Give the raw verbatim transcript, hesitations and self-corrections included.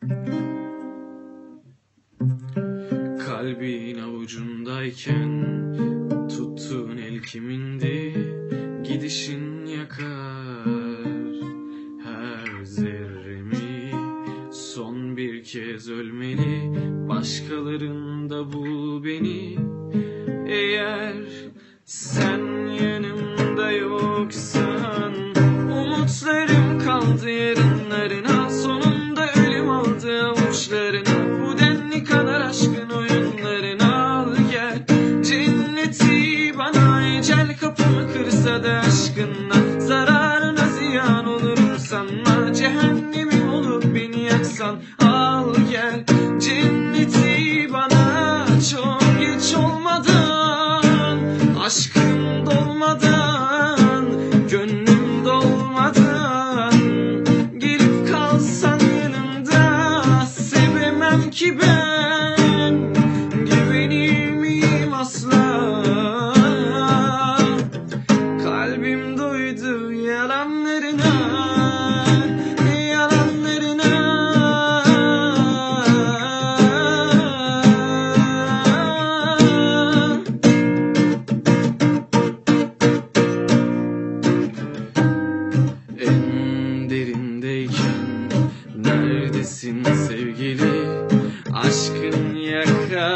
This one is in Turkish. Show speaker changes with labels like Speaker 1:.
Speaker 1: Kalbin avucundayken tuttuğun el kimindi? Gidişin yakar her zerremi. Son bir kez ölmeli, başkalarında bul beni. Eğer sen yanımda yoksan, umutlarım kaldı yarınlarına. Sonunda ölüm aldı avuçlarına. Bu denli kadar aşkın oyunlarına. Al gel cenneti bana, ecel kapımı kırsa da aşkınla. Zararına ziyan olurum sanma, cehennemim olup beni yaksan. Al gel cenneti bana, çok geç olmadan, aşkım dolmadan, gönlüm dolmadan. Gelip kalsan yanımda, sevemem ki ben, güvenir miyim asla? Kalbim doydu yalanlarına, yalanlarına. En derindeyken neredesin sevgili? Aşkın yakar